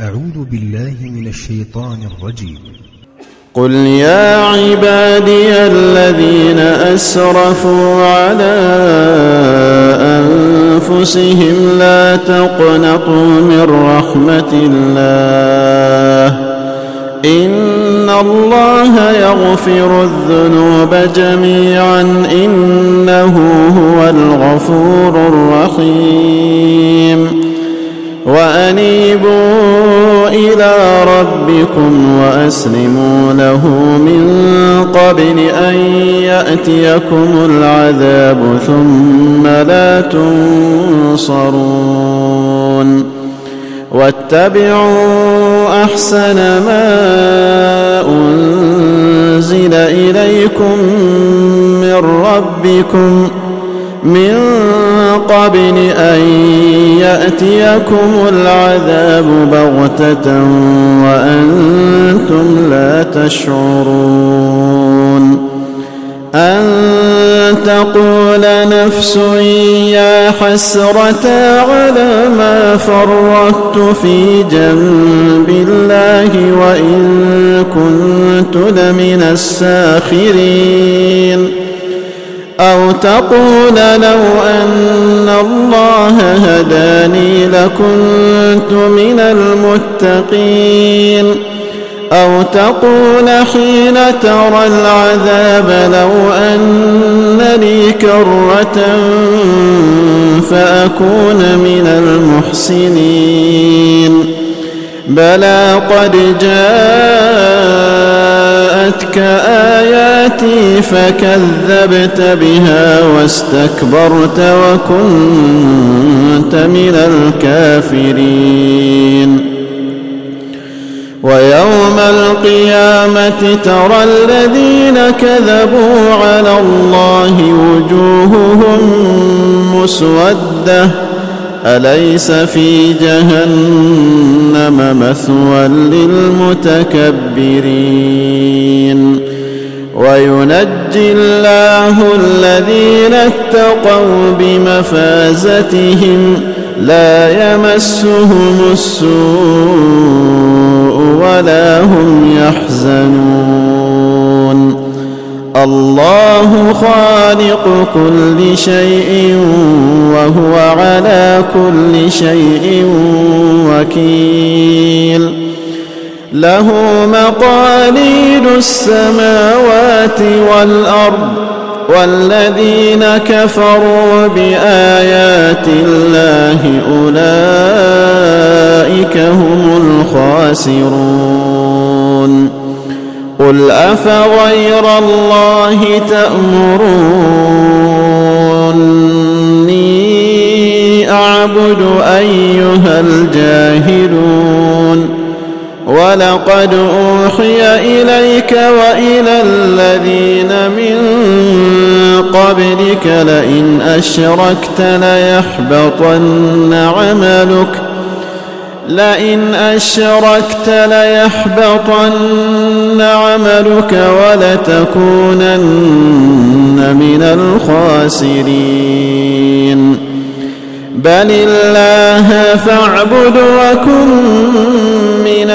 أعوذ بالله من الشيطان الرجيم. قل يا عبادي الذين أسرفوا على أنفسهم لا تقنطوا من رحمة الله إن الله يغفر الذنوب جميعا إنه هو الغفور الرحيم وأنيبوا إلى ربكم وأسلموا له من قبل أن يأتيكم العذاب ثم لا تنصرون واتبعوا أحسن ما أنزل إليكم من ربكم من قبل أن يأتيكم العذاب بغتة وأنتم لا تشعرون أن تقول نفس يا حسرة على ما فرطت في جنب الله وإن كنت لمن الساخرين أو تقول لو أن الله هداني لكنت من المتقين أو تقول حين ترى العذاب لو أن لي كرة فأكون من المحسنين بلى قد جاءتك آياتي فكذبت بها واستكبرت وكنت من الكافرين ويوم القيامة ترى الذين كذبوا على الله وجوههم مسودة أليس في جهنم مثوى للمتكبرين وينجي الله الذين اتقوا بمفازتهم لا يمسهم السوء ولا هم يحزنون الله خالق كل شيء وهو على كل شيء وكيل له مقاليد السماوات والأرض والذين كفروا بآيات الله أولئك هم الخاسرون قل أفغير الله تأمروني أعبد أيها الجاهلون ولقد أوحي إليك وإلى الذين من قبلك لئن أشركت ليحبطن عملك ولتكونن من الخاسرين بل الله فاعبد وكن من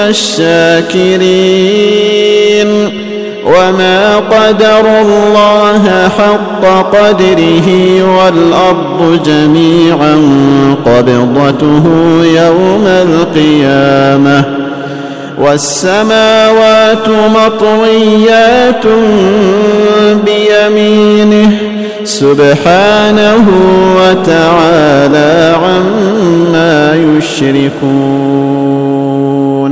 الشاكرين وما قدروا الله حق قدره والأرض جميعا قبضته يوم القيامة والسماوات مطويات بيمينه سبحانه وتعالى عما يشركون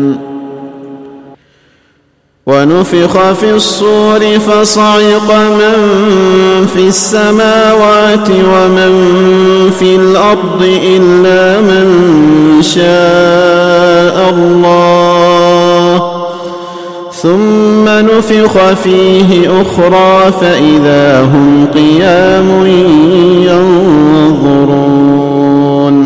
ونفخ في الصور فصعق من في السماوات ومن في الأرض إلا من شاء الله ثم نفخ فيه أخرى فإذا هم قيام ينظرون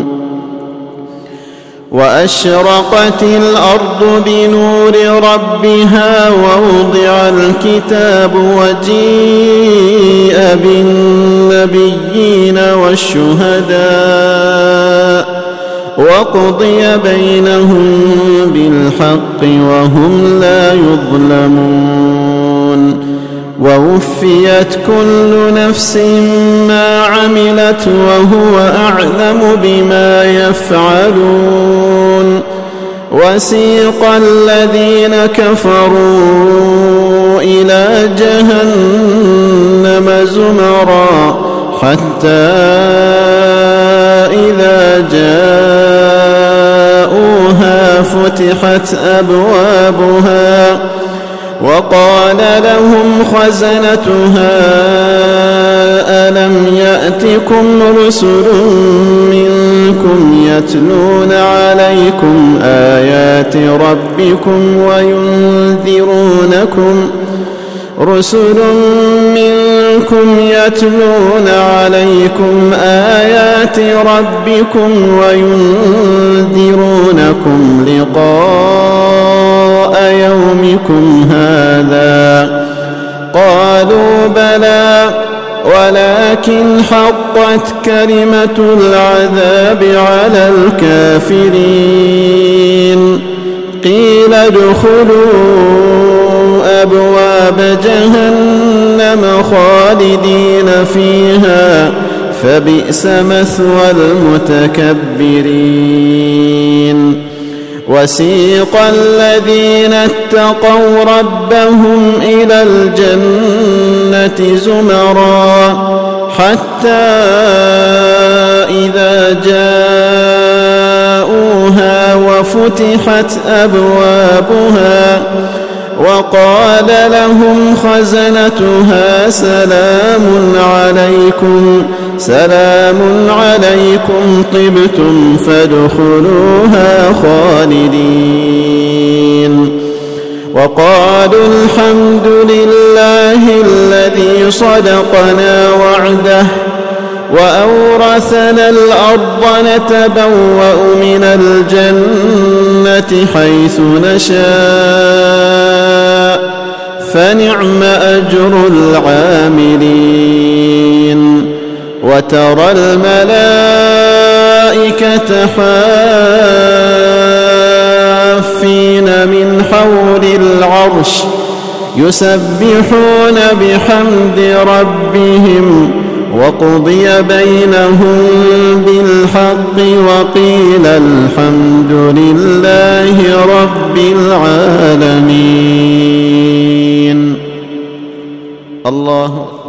وأشرقت الأرض بنور ربها ووضع الكتاب وجيء بالنبيين والشهداء وقضي بينهم بالحق وهم لا يظلمون ووفيت كل نفس ما عملت وهو أعلم بما يفعلون وسيق الذين كفروا إلى جهنم زمرا حتى إذا جاءوها فتحت أبوابها وقال لهم خزنتها ألم يأتكم رسل منكم يتلون عليكم آيات ربكم وينذرونكم لقاء يومكم هذا قالوا بلى ولكن حقت كلمة العذاب على الكافرين قيل ادخلوا أبواب جهنم خالدين فيها فبئس مثوى المتكبرين وسيق الذين اتقوا ربهم إلى الجنة زمرا حتى إذا جاءوها وفتحت أبوابها وقال لهم خزنتها سلام عليكم طبتم فادخلوها خالدين وقالوا الحمد لله الذي صدقنا وعده وأورثنا الأرض نتبوأ من الجنة حيث نشاء فنعم أجر العاملين وترى الملائكة حافين من حول العرش يسبحون بحمد ربهم وقضي بينهم بالحق وقيل الحمد لله رب العالمين. الله